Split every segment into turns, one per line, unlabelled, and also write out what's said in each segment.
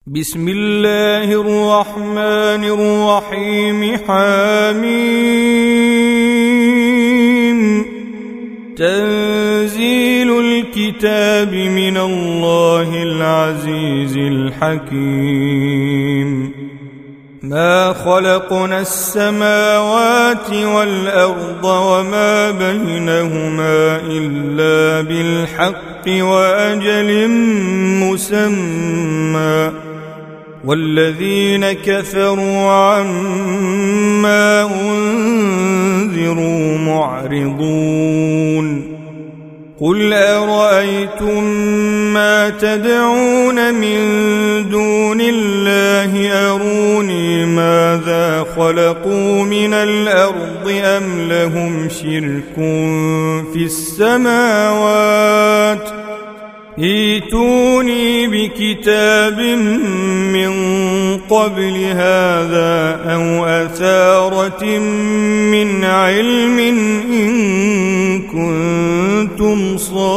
بسم الله الرحمن الرحيم. حميم. تنزيل الكتاب من الله العزيز الحكيم. ما خلقنا السماوات والأرض وما بينهما إلا بالحق وأجل مسمى، والذين كفروا عما أنذروا معرضون. قل أرأيتم ما تدعون من دون الله أروني ماذا خلقوا من الأرض أم لهم شرك في السماوات؟ ائتوني بكتاب من قبل هذا أو أثارة من علم إن كنتم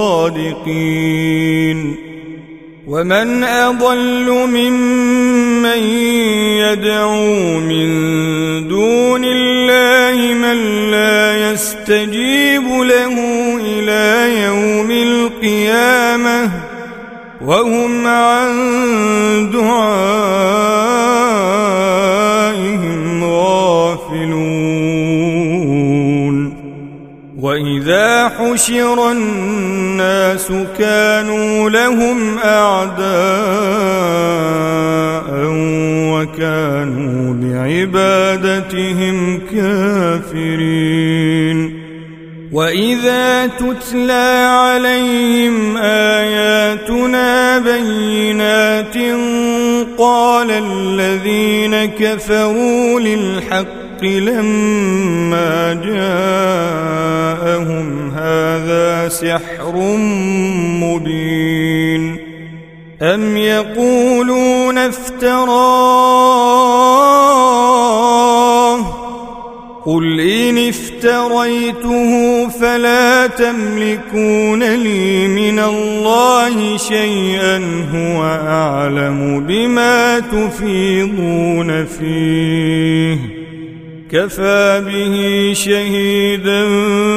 صادقين. ومن أضل ممن يدعو من دون الله من لا يستجيب له إلى يوم القيامة وهم عن دعائهم غافلون. وإذا حشر الناس كانوا لهم أعداء وكانوا بعبادتهم كافرين. وإذا تتلى عليهم آياتنا بينات قال الذين كفروا للحق لما جاءهم هذا سحر مبين. أم يقولون افتراه؟ قل إن افتريته فلا تملكون لي من الله شيئا هو أعلم بما تفيضون فيه، كفى به شهيدا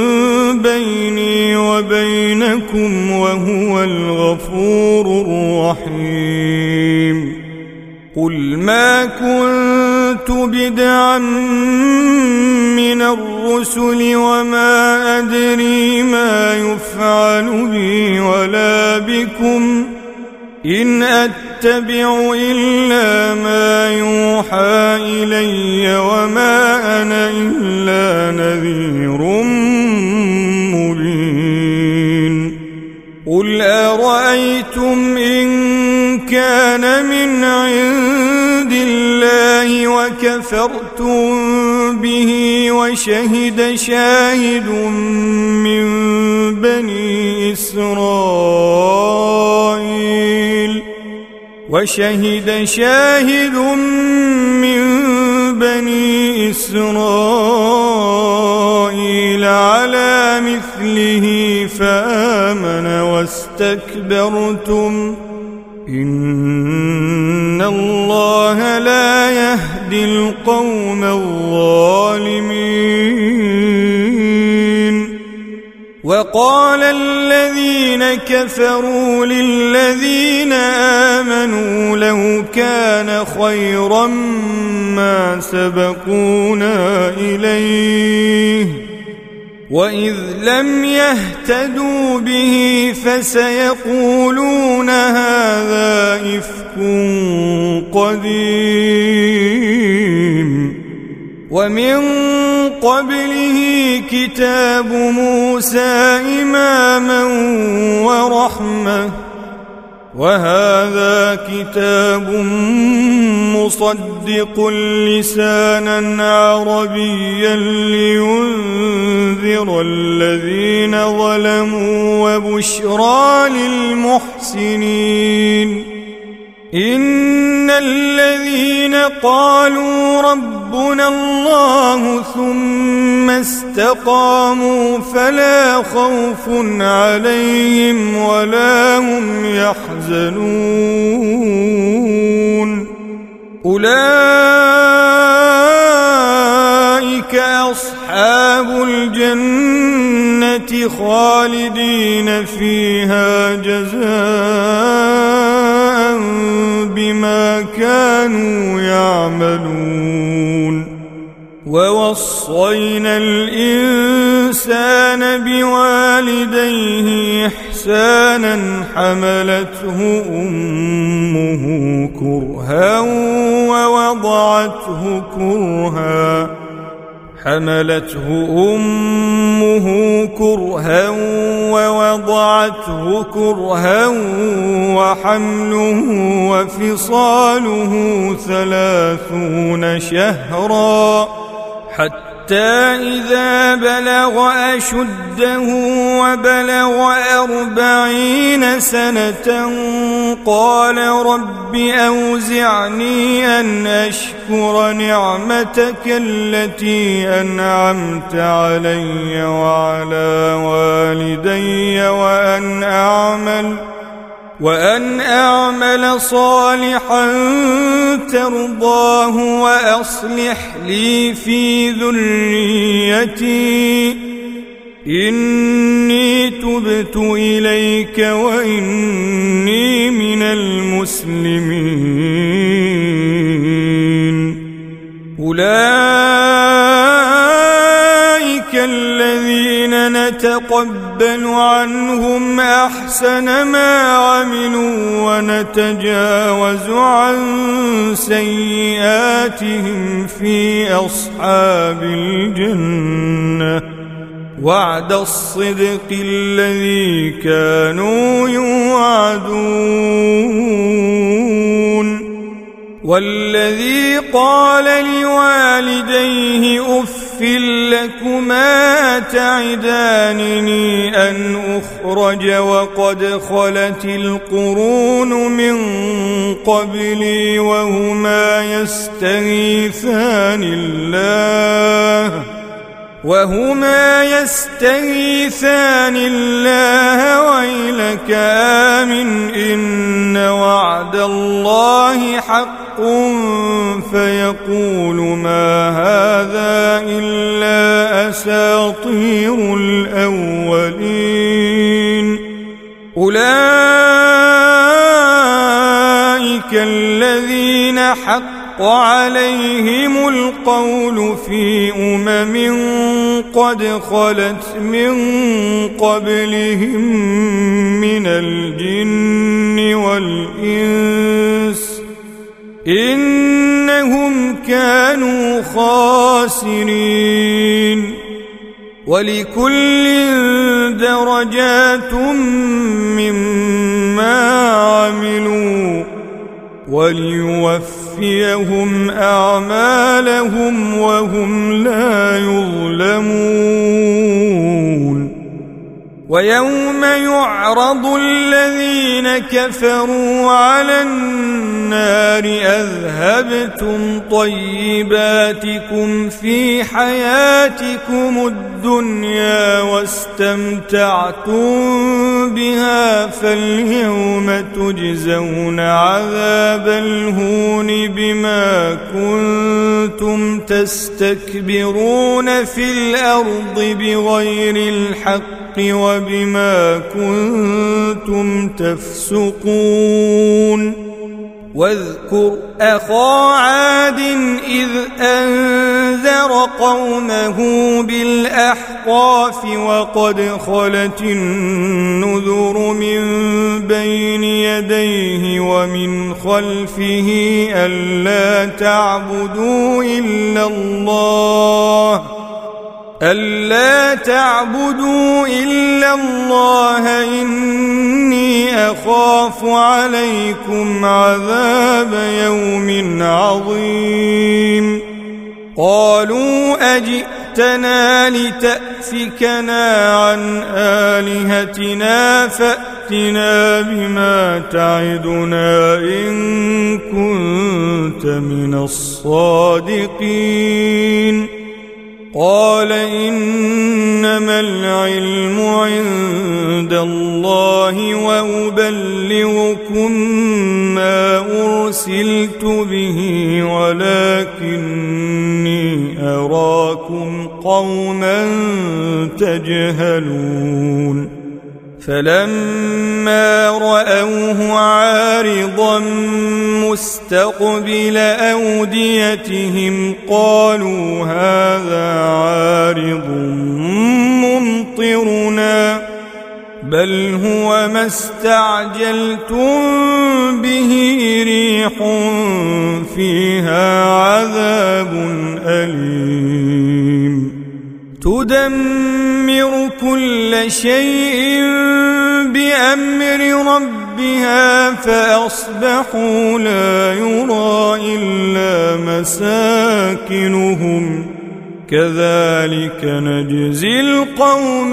بيني وبينكم وهو الغفور الرحيم. قل ما كنت بدعا من الرسل وما أدري ما يفعل بي ولا بكم، إن أتبع إلا ما يوحى إلي وما أنا إلا نذير مبين. قل أرأيتم إن كان من عند الله وكفرتم به وشهد شاهد من بني إسرائيل على مثله فآمن واستكبرتم إن الله لا يهدي القوم الظالمين. وقال الذين كفروا للذين آمنوا لو كان خيرا ما سبقونا إليه، وإذ لم يهتدوا به فسيقولون هذا إفك قديم. ومن قبله كتاب موسى إماما ورحمة، وهذا كتاب مصدق لسانا عربيا لينذر الذين ظلموا وبشرى للمحسنين. إن الذين قالوا ربنا الله ثم استقاموا فلا خوف عليهم ولا هم يحزنون. أولئك أصحاب الجنة خالدين فيها جزاء بما كانوا يعملون ووصينا الإنسان بوالديه إحسانا حملته أمه كرها ووضعته كرها وحمله وفصاله 30 شهرا حتى إذا بلغ أشده وبلغ 40 سنة قال رب أوزعني أن أشكر نعمتك التي أنعمت علي وعلى والدي وأن أعمل صالحا ترضاه وأصلح لي في ذريتي إني تبت إليك وإني من المسلمين أولئك الذين نتقبل عنهم أحسن ما عملوا ونتجاوز عن سيئاتهم في أصحاب الجنة وعد الصدق الذي كانوا يوعدون والذي قال لوالديه أف لكما تعدانني أن أخرج وقد خلت القرون من قبلي وهما يستغيثان الله ويلك آمن إن وعد الله حق فيقول ما هذا إلا أساطير الأولين أولئك الذين حق عليهم القول في قد خلت من قبلهم من الجن والإنس إنهم كانوا خاسرين ولكل درجات مما عملوا وليوفيهم أعمالهم وهم لا يظلمون ويوم يعرض الذين كفروا على النار أذهبتم طيباتكم في حياتكم الدنيا واستمتعتم بها فاليوم تجزون عذاب الهون بما كنتم تستكبرون في الأرض بغير الحق وبما كنتم تفسقون واذكر أخا عاد إذ أنذر قومه بالأحقاف وقد خلت النذر من بين يديه ومن خلفه ألا تعبدوا إلا الله إني أخاف عليكم عذاب يوم عظيم قالوا أجئتنا لتأفكنا عن آلهتنا فأتنا بما تعدنا إن كنت من الصادقين قال إنما العلم عند الله وأبلغكم ما أرسلت به ولكني أراكم قوما تجهلون فلما رأوه عارضا مستقبل أوديتهم قالوا هذا عارض ممطرنا بل هو ما استعجلتم به ريح فيها عذاب أليم تدمر كل شيء بأمر ربها فأصبحوا لا يرى إلا مساكنهم كذلك نجزي القوم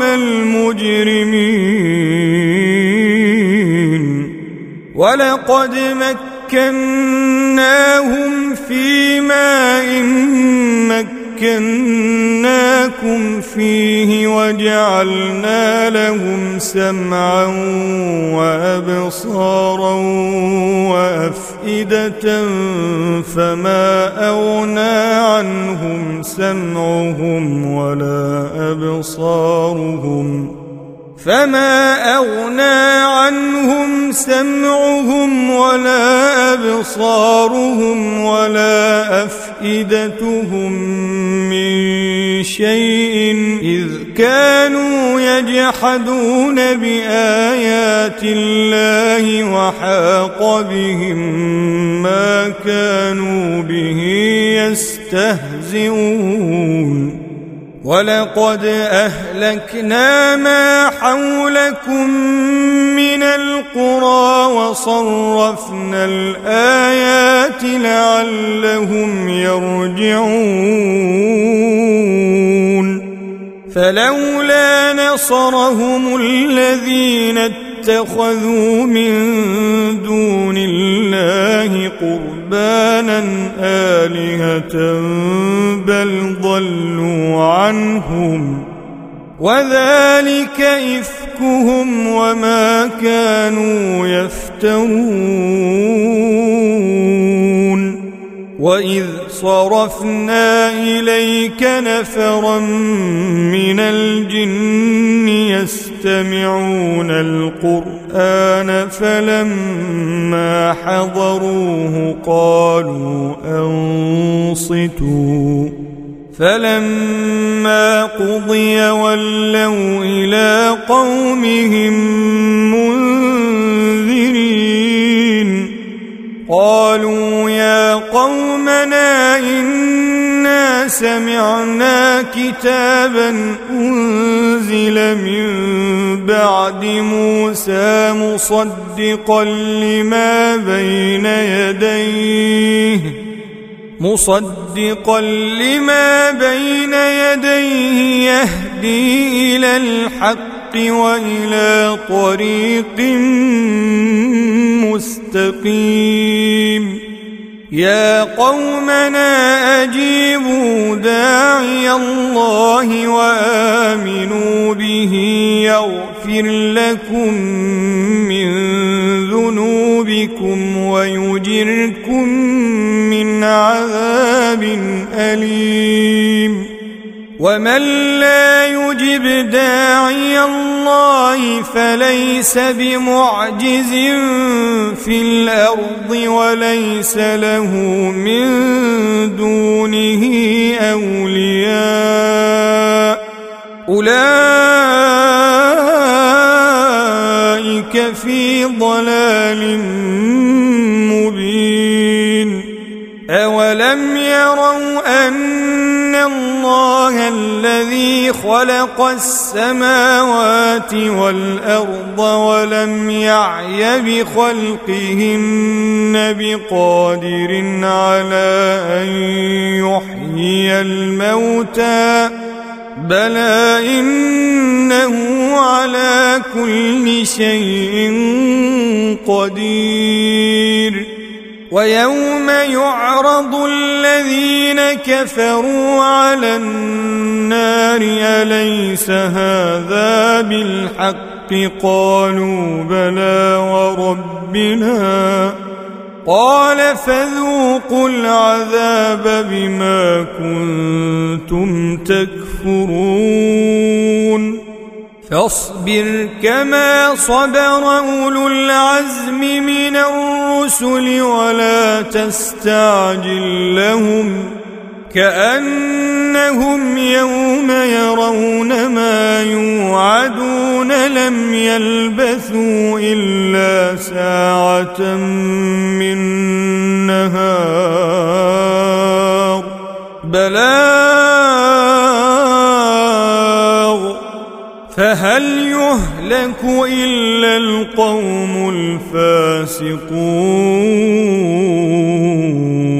المجرمين ولقد مكناهم في ماء مكناكم فيه وجعلنا لهم سمعا وأبصارا وأفئدة فما أغنى عنهم سمعهم ولا أبصارهم ولا أفئدتهم من شيء إذ كانوا يجحدون بآيات الله وحاق بهم ما كانوا به يستهزئون ولقد أهلكنا ما حولكم من القرى وصرفنا الآيات لعلهم يرجعون فلولا نصرهم الذين اتخذوا من دون الله قربانا آلهة بل ضلوا عنهم وذلك إفكهم وما كانوا يفترون وإذ صرفنا إليك نفرا من الجن يستمعون القرآن فلما حضروه قالوا أنصتوا فلما قضي ولوا إلى قومهم منذرين قالوا يا قومنا إنا سمعنا كتابا أنزل من بعد موسى مصدقا لما بين يديه يهدي إلى الحق وإلى طريق مستقيم يا قومنا أجيبوا داعي الله وآمنوا به يغفر لكم من ذنوبكم ويجركم من عذاب أليم ومن لا يجب داعي الله فليس بمعجز في الأرض وليس له من دونه أولياء أولئك في ضلال مبين أولم يروا أن الله الذي خلق السماوات والأرض ولم يعي بخلقهن بقادر على أن يحيي الموتى بلى إنه على كل شيء قدير ويوم يعرض الذين كفروا على النار أليس هذا بالحق قالوا بلى وربنا قال فذوقوا العذاب بما كنتم تكفرون فاصبر كما صبر أولو العزم من الرسل ولا تستعجل لهم كأنهم يوم يرون ما يوعدون لم يلبثوا إلا ساعة من نهار بلاغ فهل يهلك إلا القوم الفاسقون